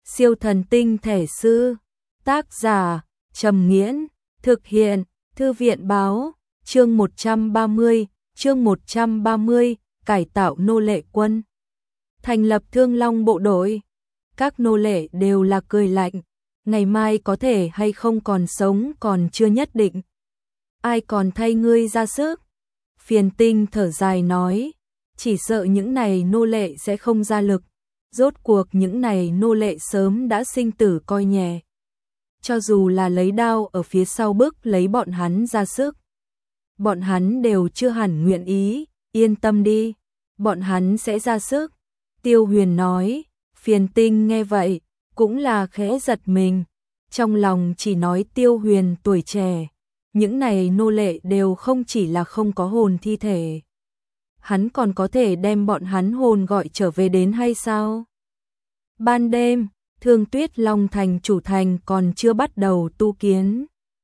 Siêu thần tinh thể sư. Tác giả Trầm Nghiễn. Thực hiện Thư viện Báo. Chương 130, cải tạo nô lệ quân. Thành lập Thương Long bộ đội. Các nô lệ đều là cười lạnh, ngày mai có thể hay không còn sống còn chưa nhất định. Ai còn thay ngươi ra sức? Phiền Tinh thở dài nói, chỉ sợ những này nô lệ sẽ không ra lực, rốt cuộc những này nô lệ sớm đã sinh tử coi nhẹ. Cho dù là lấy đao ở phía sau bức lấy bọn hắn ra sức, bọn hắn đều chưa hẳn nguyện ý, yên tâm đi, bọn hắn sẽ ra sức. Tiêu Huyền nói. Phiền Tinh nghe vậy, cũng là khẽ giật mình, trong lòng chỉ nói Tiêu Huyền tuổi trẻ, những này nô lệ đều không chỉ là không có hồn thi thể. Hắn còn có thể đem bọn hắn hồn gọi trở về đến hay sao? Ban đêm, Thương Tuyết Long thành chủ thành còn chưa bắt đầu tu kiến.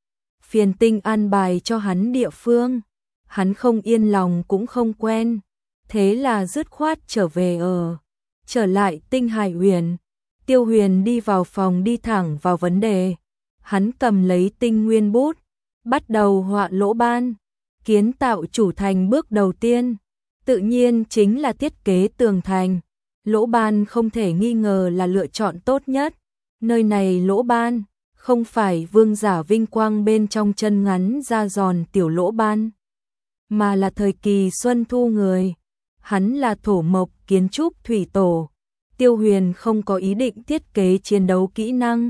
Phiền Tinh an bài cho hắn địa phương, hắn không yên lòng cũng không quen, thế là dứt khoát trở về ở. Trở lại Tinh Hải Huyền, Tiêu Huyền đi vào phòng đi thẳng vào vấn đề. Hắn cầm lấy tinh nguyên bút, bắt đầu họa lỗ ban. Kiến tạo chủ thành bước đầu tiên, tự nhiên chính là thiết kế tường thành. Lỗ ban không thể nghi ngờ là lựa chọn tốt nhất. Nơi này lỗ ban, không phải vương giả vinh quang bên trong chân ngắn da giòn tiểu lỗ ban, mà là thời kỳ xuân thu người. Hắn là thổ mộc kiến trúc thủy tổ. Tiêu Huyền không có ý định thiết kế chiến đấu kỹ năng.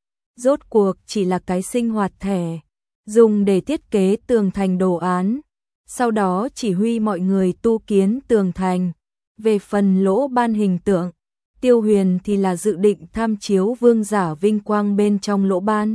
Rốt cuộc chỉ là cái sinh hoạt thẻ, dùng để thiết kế tường thành đồ án. Sau đó chỉ huy mọi người tu kiến tường thành. Về phần lỗ ban hình tượng, Tiêu Huyền thì là dự định tham chiếu vương giả vinh quang bên trong lỗ ban.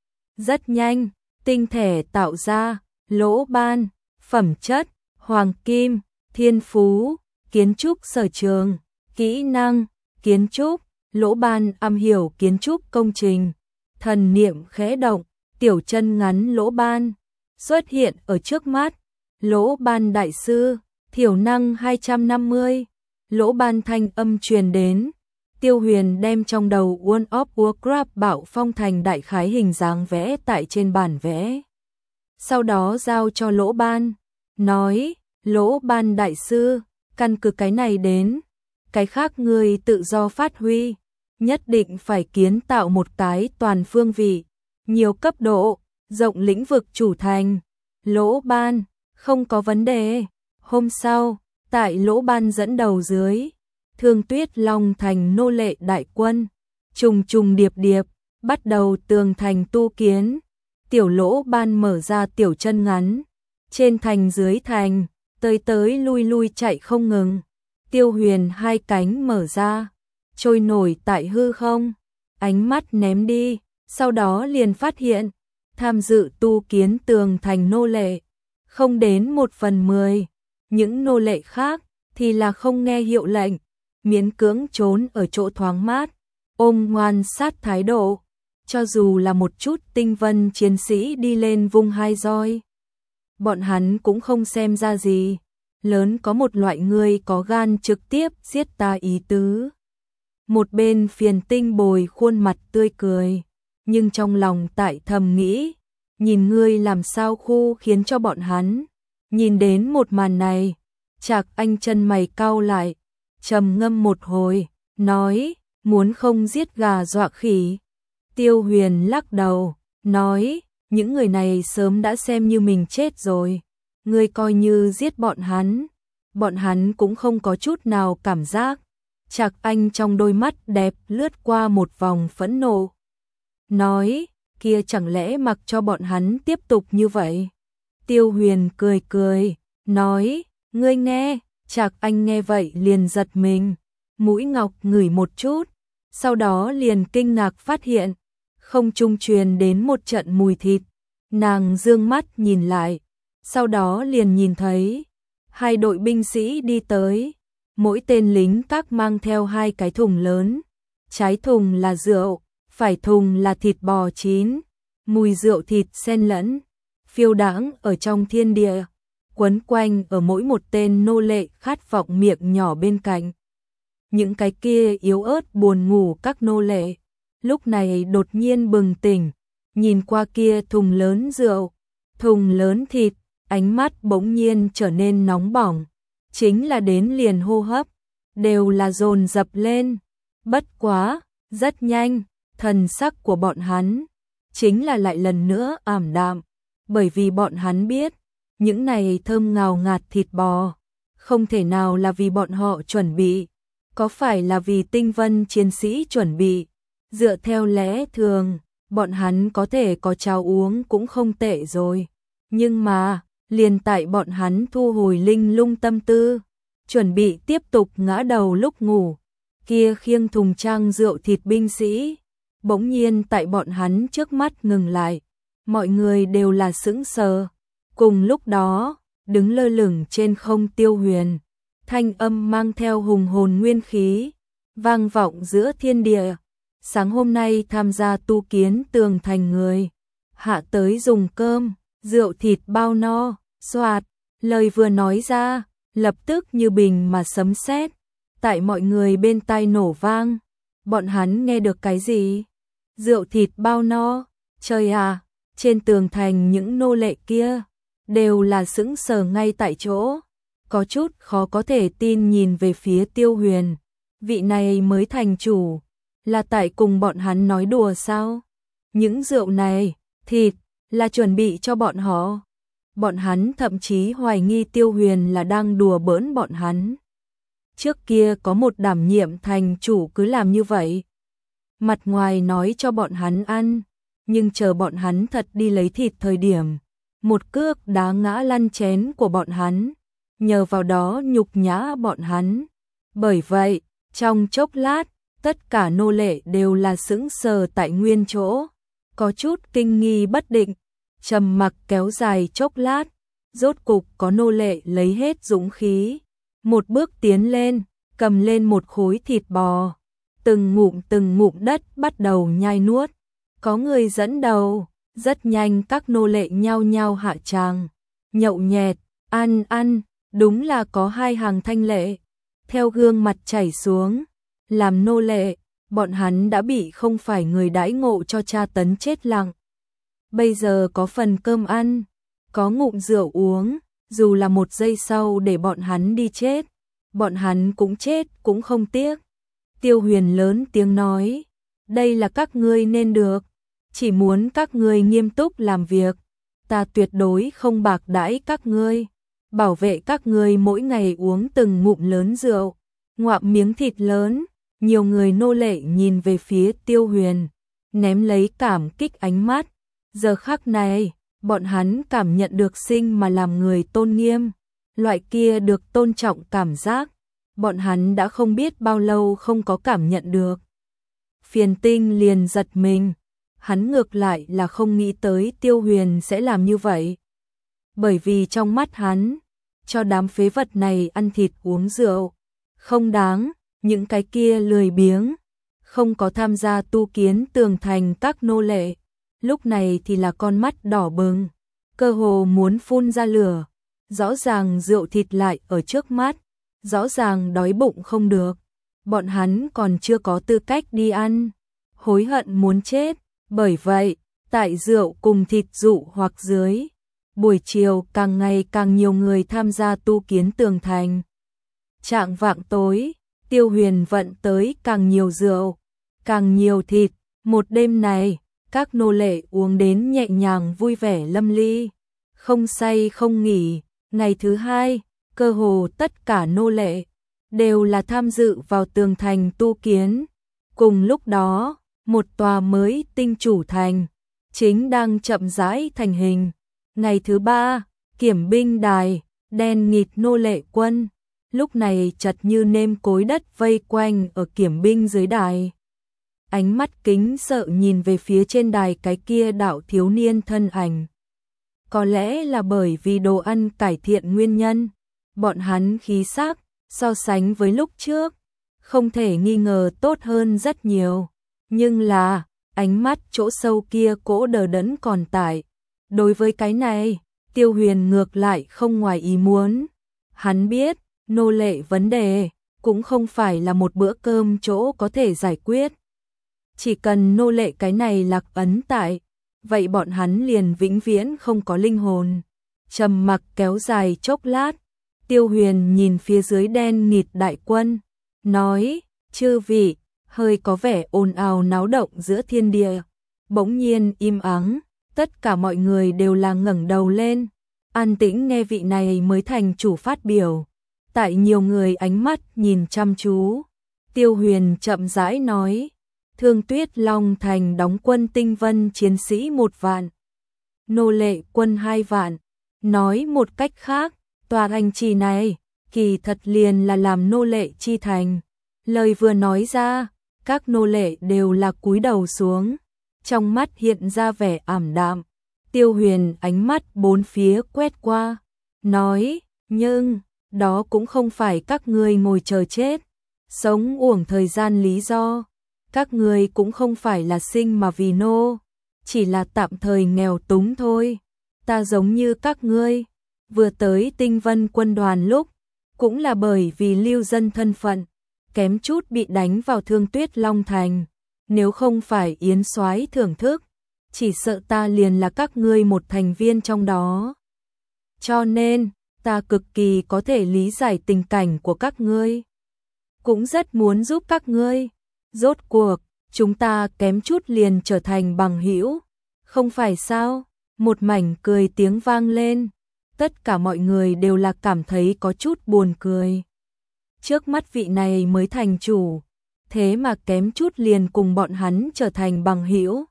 Rất nhanh, tinh thể tạo ra, lỗ ban, phẩm chất, hoàng kim, thiên phú, kiến trúc sở trường, kỹ năng, kiến trúc, lỗ ban am hiểu kiến trúc công trình. Thần niệm khẽ động, tiểu chân ngắn lỗ ban xuất hiện ở trước mắt. Lỗ ban đại sư, thiểu năng 250. Lỗ ban thanh âm truyền đến. Tiêu Huyền đem trong đầu World of Warcraft Bạo Phong thành đại khái hình dáng vẽ tại trên bản vẽ. Sau đó giao cho lỗ ban, nói, lỗ ban đại sư, căn cứ cái này đến, cái khác ngươi tự do phát huy, nhất định phải kiến tạo một cái toàn phương vị, nhiều cấp độ, rộng lĩnh vực chủ thành. Lỗ ban, không có vấn đề. Hôm sau, tại lỗ ban dẫn đầu dưới, Thương Tuyết Long thành nô lệ đại quân, trùng trùng điệp điệp, bắt đầu tường thành tu kiến. Tiểu lỗ ban mở ra tiểu chân ngắn, trên thành dưới thành, tới lui lui chạy không ngừng. Tiêu Huyền hai cánh mở ra, trôi nổi tại hư không, ánh mắt ném đi, sau đó liền phát hiện, tham dự tu kiến tường thành nô lệ, không đến 1/10, những nô lệ khác thì là không nghe hiệu lệnh, miễn cưỡng trốn ở chỗ thoáng mát, ôm ngoan sát thái độ, cho dù là một chút tinh vân chiến sĩ đi lên vung hai roi, bọn hắn cũng không xem ra gì. Lớn có một loại người có gan trực tiếp giết ta ý tứ. Một bên Phiền Tinh bồi khuôn mặt tươi cười, nhưng trong lòng tại thầm nghĩ, nhìn ngươi làm sao khu khiến cho bọn hắn. Nhìn đến một màn này, Trạc Anh chân mày cau lại, trầm ngâm một hồi, nói, muốn không giết gà dọa khỉ. Tiêu Huyền lắc đầu, nói, những người này sớm đã xem như mình chết rồi. Ngươi coi như giết bọn hắn cũng không có chút nào cảm giác. Trạc Anh trong đôi mắt đẹp lướt qua một vòng phẫn nộ. Nói, kia chẳng lẽ mặc cho bọn hắn tiếp tục như vậy? Tiêu Huyền cười cười, nói, ngươi nghe. Trạc Anh nghe vậy liền giật mình, mũi ngọc ngửi một chút, sau đó liền kinh ngạc phát hiện, không trung truyền đến một trận mùi thịt. Nàng dương mắt nhìn lại, sau đó liền nhìn thấy hai đội binh sĩ đi tới, mỗi tên lính các mang theo hai cái thùng lớn, trái thùng là rượu, phải thùng là thịt bò chín, mùi rượu thịt xen lẫn, phiêu đãng ở trong thiên địa, quấn quanh ở mỗi một tên nô lệ khát vọng miệng nhỏ bên cạnh. Những cái kia yếu ớt buồn ngủ các nô lệ, lúc này đột nhiên bừng tỉnh, nhìn qua kia thùng lớn rượu, thùng lớn thịt, ánh mắt bỗng nhiên trở nên nóng bỏng, chính là đến liền hô hấp, đều là dồn dập lên. Bất quá, rất nhanh, thần sắc của bọn hắn chính là lại lần nữa ảm đạm, bởi vì bọn hắn biết, những này thơm ngào ngạt thịt bò, không thể nào là vì bọn họ chuẩn bị, có phải là vì Tinh Vân chiến sĩ chuẩn bị, dựa theo lẽ thường, bọn hắn có thể có cháo uống cũng không tệ rồi, nhưng mà, liền tại bọn hắn thu hồi linh lung tâm tư, chuẩn bị tiếp tục ngã đầu lúc ngủ, kia khiêng thùng trang rượu thịt binh sĩ, bỗng nhiên tại bọn hắn trước mắt ngừng lại, mọi người đều là sững sờ. Cùng lúc đó, đứng lơ lửng trên không Tiêu Huyền, thanh âm mang theo hùng hồn nguyên khí, vang vọng giữa thiên địa. Sáng hôm nay tham gia tu kiến tường thành người, hạ tới dùng cơm, rượu thịt bao no, xoạt, lời vừa nói ra, lập tức như bình mà sấm sét, tại mọi người bên tai nổ vang. Bọn hắn nghe được cái gì? Rượu thịt bao no, trời à, trên tường thành những nô lệ kia đều là sững sờ ngay tại chỗ, có chút khó có thể tin nhìn về phía Tiêu Huyền, vị này mới thành chủ, là tại cùng bọn hắn nói đùa sao? Những rượu này, thịt, là chuẩn bị cho bọn họ. Bọn hắn thậm chí hoài nghi Tiêu Huyền là đang đùa bỡn bọn hắn. Trước kia có một đảm nhiệm thành chủ cứ làm như vậy. Mặt ngoài nói cho bọn hắn ăn, nhưng chờ bọn hắn thật đi lấy thịt thời điểm, một cước đá ngã lăn chén của bọn hắn, nhờ vào đó nhục nhã bọn hắn. Bởi vậy, trong chốc lát, tất cả nô lệ đều là sững sờ tại nguyên chỗ, có chút kinh nghi bất định, trầm mặc kéo dài chốc lát, rốt cục có nô lệ lấy hết dũng khí, một bước tiến lên, cầm lên một khối thịt bò, từng ngụm đất bắt đầu nhai nuốt. Có người dẫn đầu, rất nhanh các nô lệ nhao nhao hạ tràng, nhậu nhẹt, ăn, đúng là có hai hàng thanh lệ, theo gương mặt chảy xuống, làm nô lệ, bọn hắn đã bị không phải người đãi ngộ cho tra tấn chết lặng. Bây giờ có phần cơm ăn, có ngụm rượu uống, dù là một giây sau để bọn hắn đi chết, bọn hắn cũng chết cũng không tiếc. Tiêu Huyền lớn tiếng nói, đây là các ngươi nên được, chỉ muốn các ngươi nghiêm túc làm việc, ta tuyệt đối không bạc đãi các ngươi, bảo vệ các ngươi mỗi ngày uống từng ngụm lớn rượu, ngoạm miếng thịt lớn. Nhiều người nô lệ nhìn về phía Tiêu Huyền, ném lấy cảm kích ánh mắt. Giờ khắc này, bọn hắn cảm nhận được sinh mà làm người tôn nghiêm, loại kia được tôn trọng cảm giác, bọn hắn đã không biết bao lâu không có cảm nhận được. Phiền Tinh liền giật mình, hắn ngược lại là không nghĩ tới Tiêu Huyền sẽ làm như vậy. Bởi vì trong mắt hắn, cho đám phế vật này ăn thịt uống rượu, không đáng. Những cái kia lười biếng, không có tham gia tu kiến tường thành các nô lệ, lúc này thì là con mắt đỏ bừng, cơ hồ muốn phun ra lửa, rõ ràng rượu thịt lại ở trước mắt, rõ ràng đói bụng không được, bọn hắn còn chưa có tư cách đi ăn, hối hận muốn chết, bởi vậy, tại rượu cùng thịt dụ hoặc dưới, buổi chiều càng ngày càng nhiều người tham gia tu kiến tường thành. Chạng vạng tối, Tiêu Huyền vận tới càng nhiều rượu, càng nhiều thịt, một đêm này, các nô lệ uống đến nhẹ nhàng vui vẻ lâm ly, không say không nghỉ. Ngày thứ hai, cơ hồ tất cả nô lệ đều là tham dự vào tường thành tu kiến. Cùng lúc đó, một tòa mới tinh chủ thành chính đang chậm rãi thành hình. Ngày thứ ba, kiểm binh đài, đen nghịt nô lệ quân. Lúc này chật như nêm cối đất vây quanh ở kiểm binh dưới đài. Ánh mắt kính sợ nhìn về phía trên đài cái kia đạo thiếu niên thân ảnh. Có lẽ là bởi vì đồ ăn cải thiện nguyên nhân, bọn hắn khí sắc so sánh với lúc trước, không thể nghi ngờ tốt hơn rất nhiều. Nhưng là, ánh mắt chỗ sâu kia cỗ đờ đẫn còn tại. Đối với cái này, Tiêu Huyền ngược lại không ngoài ý muốn. Hắn biết, nô lệ vấn đề cũng không phải là một bữa cơm chỗ có thể giải quyết. chỉ cần nô lệ cái này lạc ấn tại, vậy bọn hắn liền vĩnh viễn không có linh hồn. Trầm mặc kéo dài chốc lát, Tiêu Huyền nhìn phía dưới đen nghịt đại quân, nói, chư vị, hơi có vẻ ồn ào náo động giữa thiên địa. Bỗng nhiên im ắng, tất cả mọi người đều là ngẩng đầu lên, an tĩnh nghe vị này mới thành chủ phát biểu. Tại nhiều người ánh mắt nhìn chăm chú, Tiêu Huyền chậm rãi nói, Thương Tuyết Long Thành đóng quân tinh vân chiến sĩ 1 vạn, nô lệ quân 2 vạn. Nói một cách khác, tòa thành trì này, kỳ thật liền là làm nô lệ chi thành. Lời vừa nói ra, các nô lệ đều là cúi đầu xuống, trong mắt hiện ra vẻ ảm đạm. Tiêu Huyền ánh mắt bốn phía quét qua, nói, nhưng, đó cũng không phải các ngươi ngồi chờ chết, sống uổng thời gian lý do. Các ngươi cũng không phải là sinh mà vì nô, chỉ là tạm thời nghèo túng thôi. Ta giống như các ngươi, vừa tới tinh vân quân đoàn lúc, cũng là bởi vì lưu dân thân phận, kém chút bị đánh vào Thương Tuyết Long Thành. Nếu không phải Yến Soái thưởng thức, chỉ sợ ta liền là các ngươi một thành viên trong đó. Cho nên, ta cực kỳ có thể lý giải tình cảnh của các ngươi, cũng rất muốn giúp các ngươi. Rốt cuộc, chúng ta kém chút liền trở thành bằng hữu, không phải sao? Một mảnh cười tiếng vang lên, tất cả mọi người đều là cảm thấy có chút buồn cười. Trước mắt vị này mới thành chủ, thế mà kém chút liền cùng bọn hắn trở thành bằng hữu.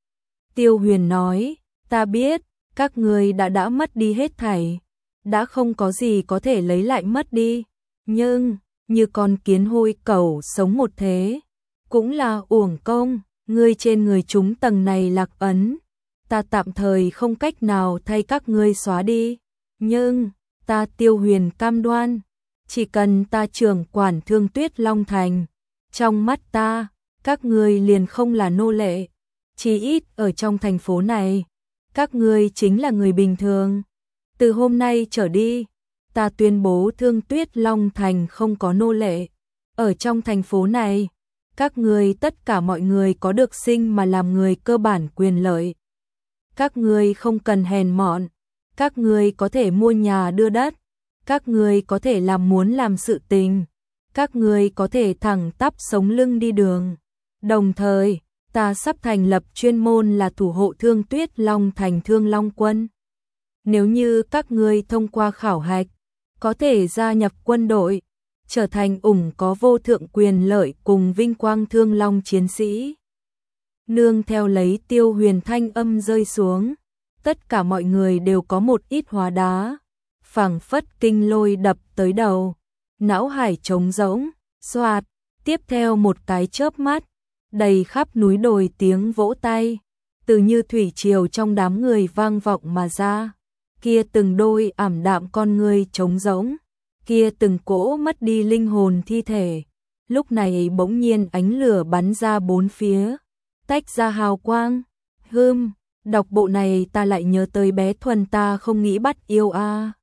Tiêu Huyền nói, ta biết, các ngươi đã mất đi hết thảy, đã không có gì có thể lấy lại mất đi, nhưng, như con kiến hôi cẩu sống một thế, cũng là uổng công. Ngươi trên người chúng tầng này lạc ấn, ta tạm thời không cách nào thay các ngươi xóa đi, nhưng ta Tiêu Huyền cam đoan, chỉ cần ta trưởng quản Thương Tuyết Long Thành, trong mắt ta, các ngươi liền không là nô lệ, chỉ ít ở trong thành phố này, các ngươi chính là người bình thường. Từ hôm nay trở đi, ta tuyên bố Thương Tuyết Long Thành không có nô lệ. Ở trong thành phố này, các ngươi tất cả mọi người có được sinh mà làm người cơ bản quyền lợi. Các ngươi không cần hèn mọn, các ngươi có thể mua nhà đưa đất, các ngươi có thể làm muốn làm sự tình, các ngươi có thể thẳng tắp sống lưng đi đường. Đồng thời, ta sắp thành lập chuyên môn là thủ hộ Thương Tuyết Long Thành Thương Long Quân. Nếu như các ngươi thông qua khảo hạch, có thể gia nhập quân đội, trở thành có vô thượng quyền lợi cùng vinh quang Thương Long chiến sĩ. Nương theo lấy Tiêu Huyền thanh âm rơi xuống, tất cả mọi người đều có một ít hóa đá, phảng phất kinh lôi đập tới đầu, não hải trống rỗng, xoạt, tiếp theo một cái chớp mắt, đầy khắp núi đồi tiếng vỗ tay, từ như thủy triều trong đám người vang vọng mà ra, kia từng đôi ảm đạm con người trống rỗng, kia từng cỗ mất đi linh hồn thi thể, lúc này bỗng nhiên ánh lửa bắn ra bốn phía, tách ra hào quang. Đọc bộ này ta lại nhớ tới bé Thuần ta không nghĩ bắt yêu a.